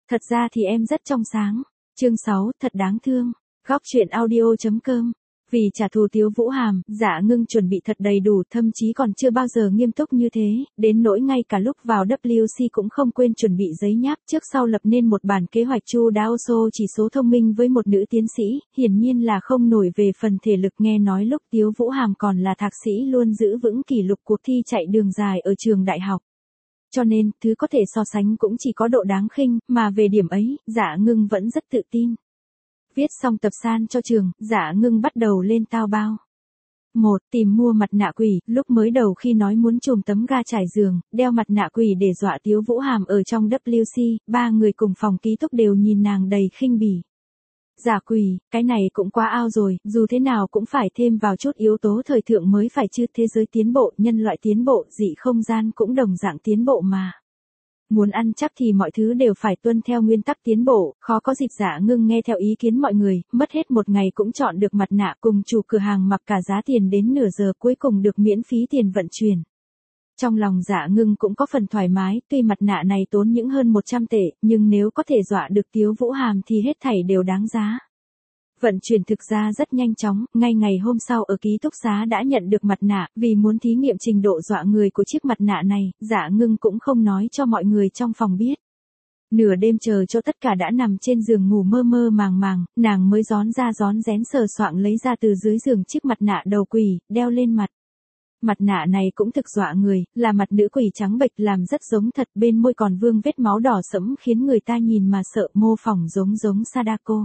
Thật ra thì em rất trong sáng. Chương 6, thật đáng thương. Góc truyện audio.com. Vì trả thù Tiếu Vũ Hàm, Dạ Ngưng chuẩn bị thật đầy đủ, thậm chí còn chưa bao giờ nghiêm túc như thế, đến nỗi ngay cả lúc vào WC cũng không quên chuẩn bị giấy nháp, trước sau lập nên một bản kế hoạch chu đáo xô chỉ số thông minh với một nữ tiến sĩ, hiển nhiên là không nổi về phần thể lực. Nghe nói lúc Tiếu Vũ Hàm còn là thạc sĩ luôn giữ vững kỷ lục cuộc thi chạy đường dài ở trường đại học. Cho nên, thứ có thể so sánh cũng chỉ có độ đáng khinh, mà về điểm ấy, Dạ Ngưng vẫn rất tự tin. Viết xong tập san cho trường, Dạ Ngưng bắt đầu lên tao bao. 1. Tìm mua mặt nạ quỷ. Lúc mới đầu khi nói muốn chùm tấm ga trải giường, đeo mặt nạ quỷ để dọa Tiếu Vũ Hàm ở trong WC, ba người cùng phòng ký túc đều nhìn nàng đầy khinh bỉ. Giả quỷ, cái này cũng quá ao rồi, dù thế nào cũng phải thêm vào chút yếu tố thời thượng mới phải chứ, thế giới tiến bộ, nhân loại tiến bộ, dị không gian cũng đồng dạng tiến bộ mà. Muốn ăn chắc thì mọi thứ đều phải tuân theo nguyên tắc tiến bộ, khó có dịp Dạ Ngưng nghe theo ý kiến mọi người, mất hết một ngày cũng chọn được mặt nạ, cùng chủ cửa hàng mặc cả giá tiền đến nửa giờ cuối cùng được miễn phí tiền vận chuyển. Trong lòng Dạ Ngưng cũng có phần thoải mái, tuy mặt nạ này tốn những hơn 100 tệ, nhưng nếu có thể dọa được Tiếu Vũ Hàm thì hết thảy đều đáng giá. Vận chuyển thực ra rất nhanh chóng, ngay ngày hôm sau ở ký túc xá đã nhận được mặt nạ, vì muốn thí nghiệm trình độ dọa người của chiếc mặt nạ này, Dạ Ngưng cũng không nói cho mọi người trong phòng biết. Nửa đêm chờ cho tất cả đã nằm trên giường ngủ mơ mơ màng màng, nàng mới rón rén sờ soạng lấy ra từ dưới giường chiếc mặt nạ đầu quỷ, đeo lên mặt. Mặt nạ này cũng thực dọa người, là mặt nữ quỷ trắng bệch làm rất giống thật, bên môi còn vương vết máu đỏ sẫm khiến người ta nhìn mà sợ, mô phỏng giống Sadako.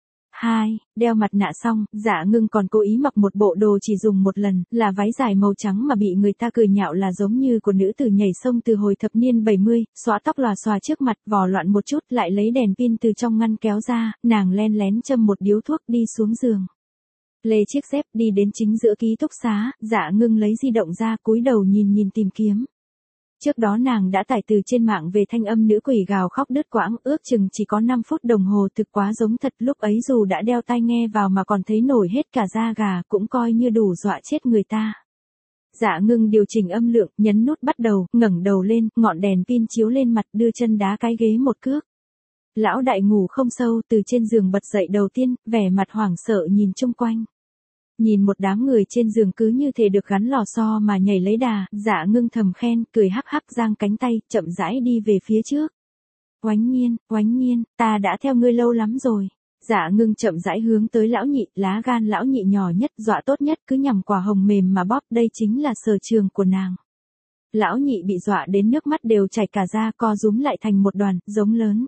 2. Đeo mặt nạ xong, Dạ Ngưng còn cố ý mặc một bộ đồ chỉ dùng một lần, là váy dài màu trắng mà bị người ta cười nhạo là giống như của nữ tử nhảy sông từ hồi thập niên 70, xóa tóc lòa xòa trước mặt, vò loạn một chút lại lấy đèn pin từ trong ngăn kéo ra, nàng len lén châm một điếu thuốc đi xuống giường. Lê chiếc dép đi đến chính giữa ký túc xá, Dạ Ngưng lấy di động ra cúi đầu nhìn tìm kiếm. Trước đó nàng đã tải từ trên mạng về thanh âm nữ quỷ gào khóc đứt quãng, ước chừng chỉ có 5 phút đồng hồ, thực quá giống thật, lúc ấy dù đã đeo tai nghe vào mà còn thấy nổi hết cả da gà, cũng coi như đủ dọa chết người ta. Dạ Ngưng điều chỉnh âm lượng, nhấn nút bắt đầu, ngẩng đầu lên, ngọn đèn pin chiếu lên mặt, đưa chân đá cái ghế một cước. Lão đại ngủ không sâu, từ trên giường bật dậy đầu tiên, vẻ mặt hoảng sợ nhìn chung quanh. Nhìn một đám người trên giường cứ như thể được gắn lò xo mà nhảy lấy đà, Dạ Ngưng thầm khen, cười hắc hắc giang cánh tay, chậm rãi đi về phía trước. Oánh nhiên, ta đã theo ngươi lâu lắm rồi. Dạ Ngưng chậm rãi hướng tới lão nhị, lá gan lão nhị nhỏ nhất, dọa tốt nhất, cứ nhằm quả hồng mềm mà bóp, đây chính là sở trường của nàng. Lão nhị bị dọa đến nước mắt đều chảy cả ra, co rúm lại thành một đoàn, giống lớn.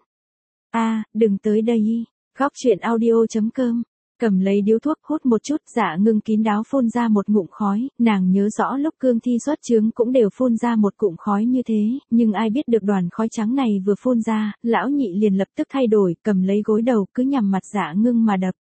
Đừng tới đây. Góc truyện audio.com. Cầm lấy điếu thuốc hút một chút, Dạ Ngưng kín đáo phun ra một ngụm khói, nàng nhớ rõ lúc cương thi xuất chướng cũng đều phun ra một cụm khói như thế, nhưng ai biết được đoàn khói trắng này vừa phun ra, lão nhị liền lập tức thay đổi, cầm lấy gối đầu cứ nhằm mặt Dạ Ngưng mà đập.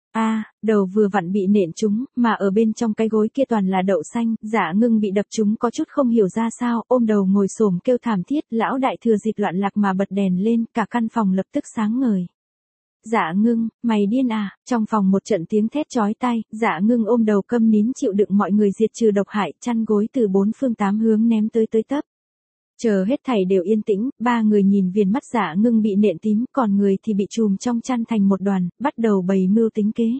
Đầu vừa vặn bị nện trúng, mà ở bên trong cái gối kia toàn là đậu xanh, Dạ Ngưng bị đập trúng có chút không hiểu ra sao, ôm đầu ngồi xổm kêu thảm thiết, lão đại thừa dịp loạn lạc mà bật đèn lên, cả căn phòng lập tức sáng ngời. Dạ Ngưng, mày điên à? Trong phòng một trận tiếng thét chói tai, Dạ Ngưng ôm đầu câm nín chịu đựng mọi người diệt trừ độc hại, chăn gối từ 4 phương 8 hướng ném tới tấp. Chờ hết thảy đều yên tĩnh, ba người nhìn viền mắt Dạ Ngưng bị nện tím, còn người thì bị chùm trong chăn thành một đoàn, bắt đầu bày mưu tính kế.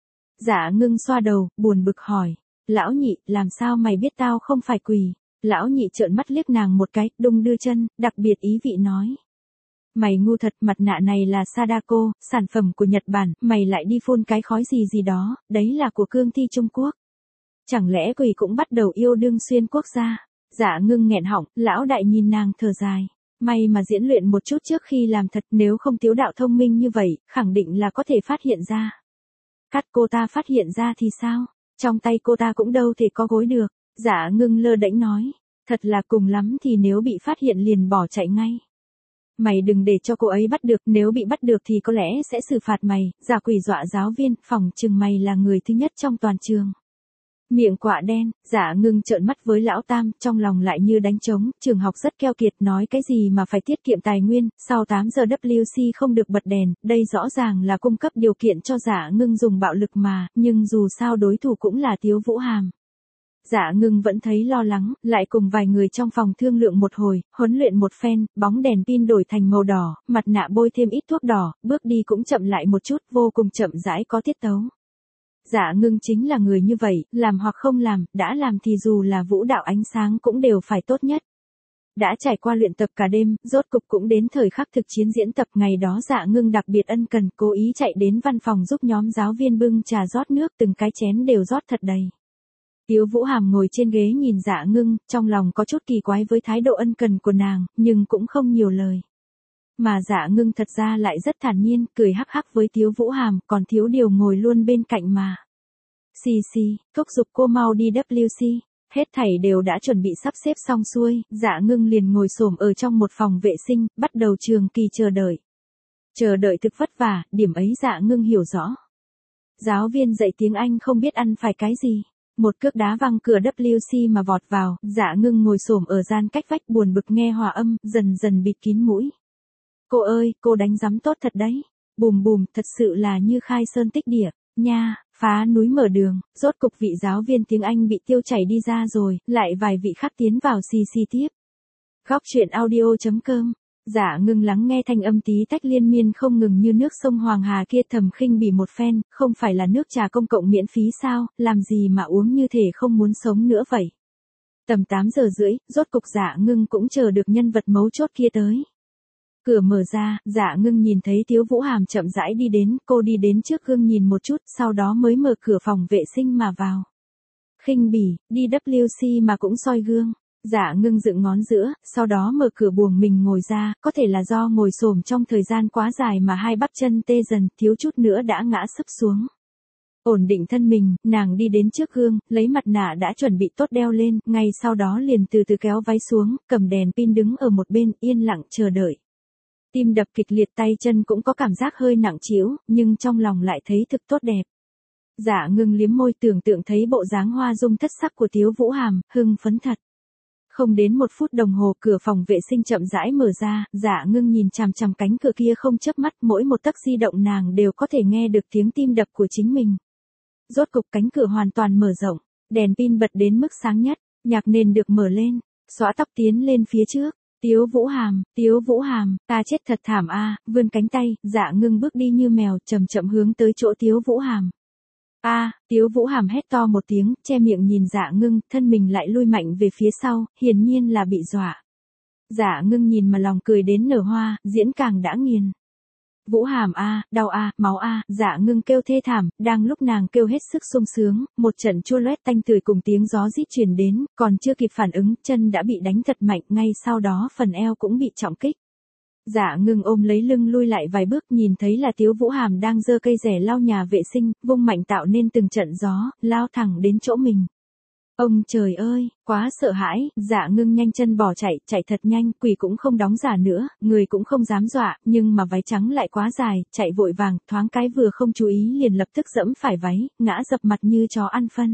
Dạ Ngưng xoa đầu, buồn bực hỏi, lão nhị, làm sao mày biết tao không phải quỷ? Lão nhị trợn mắt liếc nàng một cái, đung đưa chân, đặc biệt ý vị nói. Mày ngu thật, mặt nạ này là Sadako, sản phẩm của Nhật Bản, mày lại đi phun cái khói gì đó, đấy là của cương thi Trung Quốc. Chẳng lẽ quỷ cũng bắt đầu yêu đương xuyên quốc gia? Dạ Ngưng nghẹn họng, lão đại nhìn nàng thở dài. May mà diễn luyện một chút trước khi làm thật, nếu không Tiếu đạo thông minh như vậy, khẳng định là có thể phát hiện ra. Cắt cô ta phát hiện ra thì sao? Trong tay cô ta cũng đâu thể có gối được. Dạ Ngưng lơ đễnh nói. Thật là cùng lắm thì nếu bị phát hiện liền bỏ chạy ngay. Mày đừng để cho cô ấy bắt được, nếu bị bắt được thì có lẽ sẽ xử phạt mày, giả quỷ dọa giáo viên, phỏng chừng mày là người thứ nhất trong toàn trường. Miệng quạ đen, Dạ Ngưng trợn mắt với lão tam, trong lòng lại như đánh trống, trường học rất keo kiệt, nói cái gì mà phải tiết kiệm tài nguyên, sau 8 giờ WC không được bật đèn, đây rõ ràng là cung cấp điều kiện cho Dạ Ngưng dùng bạo lực mà, nhưng dù sao đối thủ cũng là Tiếu Vũ Hàm. Dạ Ngưng vẫn thấy lo lắng, lại cùng vài người trong phòng thương lượng một hồi, huấn luyện một phen, bóng đèn pin đổi thành màu đỏ, mặt nạ bôi thêm ít thuốc đỏ, bước đi cũng chậm lại một chút, vô cùng chậm rãi có tiết tấu. Dạ Ngưng chính là người như vậy, làm hoặc không làm, đã làm thì dù là vũ đạo ánh sáng cũng đều phải tốt nhất. Đã trải qua luyện tập cả đêm, rốt cục cũng đến thời khắc thực chiến diễn tập. Ngày đó Dạ Ngưng đặc biệt ân cần, cố ý chạy đến văn phòng giúp nhóm giáo viên bưng trà rót nước, từng cái chén đều rót thật đầy. Tiếu Vũ Hàm ngồi trên ghế nhìn Dạ Ngưng, trong lòng có chút kỳ quái với thái độ ân cần của nàng, nhưng cũng không nhiều lời. Mà Dạ Ngưng thật ra lại rất thản nhiên, cười hắc hắc với Tiếu Vũ Hàm, còn thiếu điều ngồi luôn bên cạnh mà. Xì xì, thúc giục cô mau đi WC. Hết thảy đều đã chuẩn bị sắp xếp xong xuôi, Dạ Ngưng liền ngồi xổm ở trong một phòng vệ sinh, bắt đầu trường kỳ chờ đợi. Chờ đợi thực vất vả, điểm ấy Dạ Ngưng hiểu rõ. Giáo viên dạy tiếng Anh không biết ăn phải cái gì. Một cước đá văng cửa WC mà vọt vào, Dạ Ngưng ngồi xổm ở gian cách vách buồn bực nghe hòa âm, dần dần bịt kín mũi. Cô ơi, cô đánh giám tốt thật đấy. Bùm bùm, thật sự là như khai sơn tích địa, nha, phá núi mở đường. Rốt cục vị giáo viên tiếng Anh bị tiêu chảy đi ra rồi, lại vài vị khác tiến vào xì xì tiếp. Góc truyện audio.com. Dạ Ngưng lắng nghe thanh âm tí tách liên miên không ngừng như nước sông Hoàng Hà kia, thầm khinh bỉ một phen, không phải là nước trà công cộng miễn phí sao, làm gì mà uống như thể không muốn sống nữa vậy. Tầm 8 giờ rưỡi, rốt cục Dạ Ngưng cũng chờ được nhân vật mấu chốt kia tới. Cửa mở ra, Dạ Ngưng nhìn thấy Tiếu Vũ Hàm chậm rãi đi đến, cô đi đến trước gương nhìn một chút, sau đó mới mở cửa phòng vệ sinh mà vào. Khinh bỉ, đi WC mà cũng soi gương. Dạ Ngưng dựng ngón giữa, sau đó mở cửa buồng mình ngồi ra, có thể là do ngồi xổm trong thời gian quá dài mà hai bắp chân tê dần, thiếu chút nữa đã ngã sấp xuống. Ổn định thân mình, nàng đi đến trước gương, lấy mặt nạ đã chuẩn bị tốt đeo lên, ngay sau đó liền từ từ kéo váy xuống, cầm đèn pin đứng ở một bên, yên lặng chờ đợi. Tim đập kịch liệt, tay chân cũng có cảm giác hơi nặng trĩu, nhưng trong lòng lại thấy thực tốt đẹp. Dạ Ngưng liếm môi tưởng tượng thấy bộ dáng hoa dung thất sắc của Tiếu Vũ Hàm, hưng phấn thật. Không đến 1 phút đồng hồ, cửa phòng vệ sinh chậm rãi mở ra, Dạ Ngưng nhìn chằm chằm cánh cửa kia không chớp mắt, mỗi một tấc di động nàng đều có thể nghe được tiếng tim đập của chính mình. Rốt cục cánh cửa hoàn toàn mở rộng, đèn pin bật đến mức sáng nhất, nhạc nền được mở lên, xõa tóc tiến lên phía trước. Tiếu Vũ Hàm, ta chết thật thảm a, vươn cánh tay, Dạ Ngưng bước đi như mèo, chậm chậm hướng tới chỗ Tiếu Vũ Hàm. Tiếu Vũ Hàm hét to một tiếng, che miệng nhìn Dạ Ngưng, thân mình lại lui mạnh về phía sau, hiển nhiên là bị dọa. Dạ Ngưng nhìn mà lòng cười đến nở hoa, diễn càng đã nghiền. Vũ Hàm đau máu Dạ Ngưng kêu thê thảm, đang lúc nàng kêu hết sức sung sướng, một trận chua loét tanh tưởi cùng tiếng gió rít truyền đến, còn chưa kịp phản ứng, chân đã bị đánh thật mạnh, ngay sau đó phần eo cũng bị trọng kích. Dạ Ngưng ôm lấy lưng lui lại vài bước, nhìn thấy là Tiếu Vũ Hàm đang giơ cây rẻ lau nhà vệ sinh, vung mạnh tạo nên từng trận gió, lao thẳng đến chỗ mình. Ông trời ơi, quá sợ hãi, Dạ Ngưng nhanh chân bỏ chạy thật nhanh, quỷ cũng không đóng giả nữa, người cũng không dám dọa, nhưng mà váy trắng lại quá dài, chạy vội vàng, thoáng cái vừa không chú ý liền lập tức dẫm phải váy, ngã dập mặt như chó ăn phân.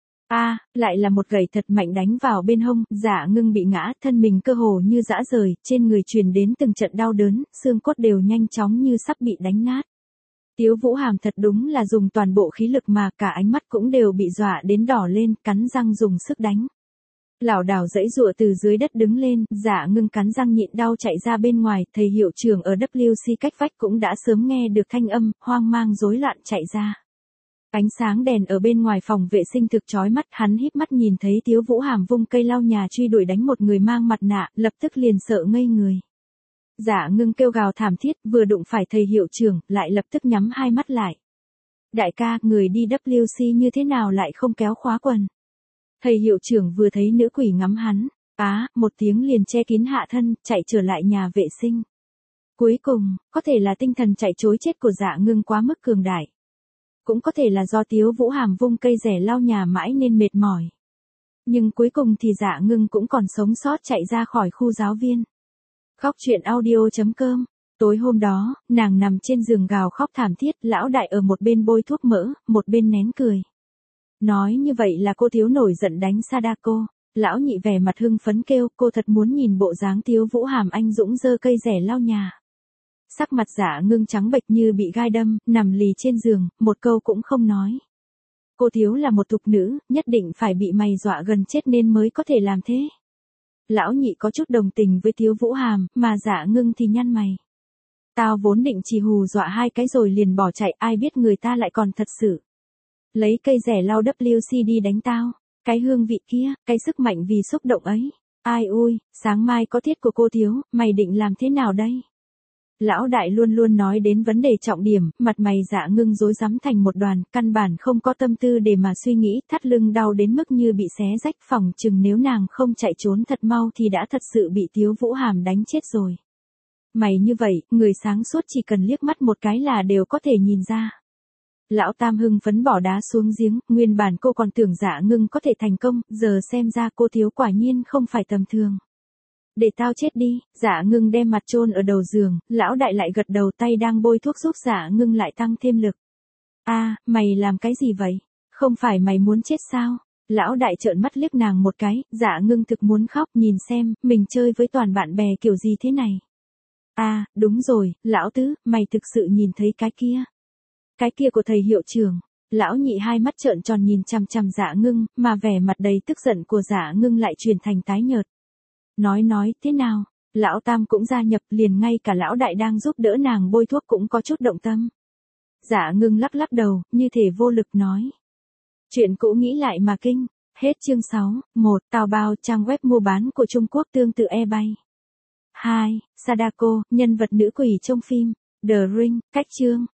Lại là một gậy thật mạnh đánh vào bên hông, Dạ Ngưng bị ngã, thân mình cơ hồ như giã rời, trên người truyền đến từng trận đau đớn, xương cốt đều nhanh chóng như sắp bị đánh nát. Tiếu Vũ Hàm thật đúng là dùng toàn bộ khí lực mà cả ánh mắt cũng đều bị dọa đến đỏ lên, cắn răng dùng sức đánh. Lảo đảo giãy giụa từ dưới đất đứng lên, Dạ Ngưng cắn răng nhịn đau chạy ra bên ngoài, thầy hiệu trưởng ở WC cách vách cũng đã sớm nghe được thanh âm, hoang mang rối loạn chạy ra. Ánh sáng đèn ở bên ngoài phòng vệ sinh thực chói mắt, hắn híp mắt nhìn thấy Tiếu Vũ Hàm vung cây lau nhà truy đuổi đánh một người mang mặt nạ, lập tức liền sợ ngây người. Dạ Ngưng kêu gào thảm thiết, vừa đụng phải thầy hiệu trưởng, lại lập tức nhắm hai mắt lại. Đại ca, người đi WC như thế nào lại không kéo khóa quần? Thầy hiệu trưởng vừa thấy nữ quỷ ngắm hắn, một tiếng liền che kín hạ thân, chạy trở lại nhà vệ sinh. Cuối cùng, có thể là tinh thần chạy trối chết của Dạ Ngưng quá mức cường đại. Cũng có thể là do Tiếu Vũ Hàm vung cây rẻ lau nhà mãi nên mệt mỏi. Nhưng cuối cùng thì Dạ Ngưng cũng còn sống sót chạy ra khỏi khu giáo viên. Góc truyện audio.com. Tối hôm đó, nàng nằm trên giường gào khóc thảm thiết, lão đại ở một bên bôi thuốc mỡ, một bên nén cười. Nói như vậy là cô thiếu nổi giận đánh Sadako. Lão nhị vẻ mặt hưng phấn kêu, cô thật muốn nhìn bộ dáng Tiếu Vũ Hàm anh dũng giơ cây rẻ lau nhà. Sắc mặt Dạ Ngưng trắng bệch như bị gai đâm, nằm lì trên giường, một câu cũng không nói. cô thiếu là một thục nữ, nhất định phải bị mày dọa gần chết nên mới có thể làm thế. Lão nhị có chút đồng tình với Tiếu Vũ Hàm, mà Dạ Ngưng thì nhăn mày. Tao vốn định chỉ hù dọa hai cái rồi liền bỏ chạy, ai biết người ta lại còn thật sự lấy cây rẻ lau WCD đánh tao. Cái hương vị kia, cái sức mạnh vì xúc động ấy. Ai ui, sáng mai có tiết của cô Thiếu, mày định làm thế nào đây? Lão đại luôn luôn nói đến vấn đề trọng điểm, mặt mày Dạ Ngưng rối rắm thành một đoàn, căn bản không có tâm tư để mà suy nghĩ, thắt lưng đau đến mức như bị xé rách, phỏng chừng nếu nàng không chạy trốn thật mau thì đã thật sự bị Tiếu Vũ Hàm đánh chết rồi. Mày như vậy, người sáng suốt chỉ cần liếc mắt một cái là đều có thể nhìn ra. Lão Tam hưng phấn bỏ đá xuống giếng, nguyên bản cô còn tưởng Dạ Ngưng có thể thành công, giờ xem ra cô Thiếu quả nhiên không phải tầm thường. Để tao chết đi, Dạ Ngưng đem mặt chôn ở đầu giường, lão đại lại gật đầu, tay đang bôi thuốc giúp Dạ Ngưng lại tăng thêm lực. Mày làm cái gì vậy? Không phải mày muốn chết sao? Lão đại trợn mắt liếc nàng một cái, Dạ Ngưng thực muốn khóc, nhìn xem, mình chơi với toàn bạn bè kiểu gì thế này. Đúng rồi, lão tứ, mày thực sự nhìn thấy cái kia. Cái kia của thầy hiệu trưởng. Lão nhị hai mắt trợn tròn nhìn chằm chằm Dạ Ngưng, mà vẻ mặt đầy tức giận của Dạ Ngưng lại chuyển thành tái nhợt. Nói, thế nào? Lão Tam cũng gia nhập, liền ngay cả lão đại đang giúp đỡ nàng bôi thuốc cũng có chút động tâm. Dạ Ngưng lắc lắc đầu, như thể vô lực nói. Chuyện cũ nghĩ lại mà kinh. Hết chương 6, 1. Tào Bao, trang web mua bán của Trung Quốc tương tự eBay. 2. Sadako, nhân vật nữ quỷ trong phim The Ring, cách chương.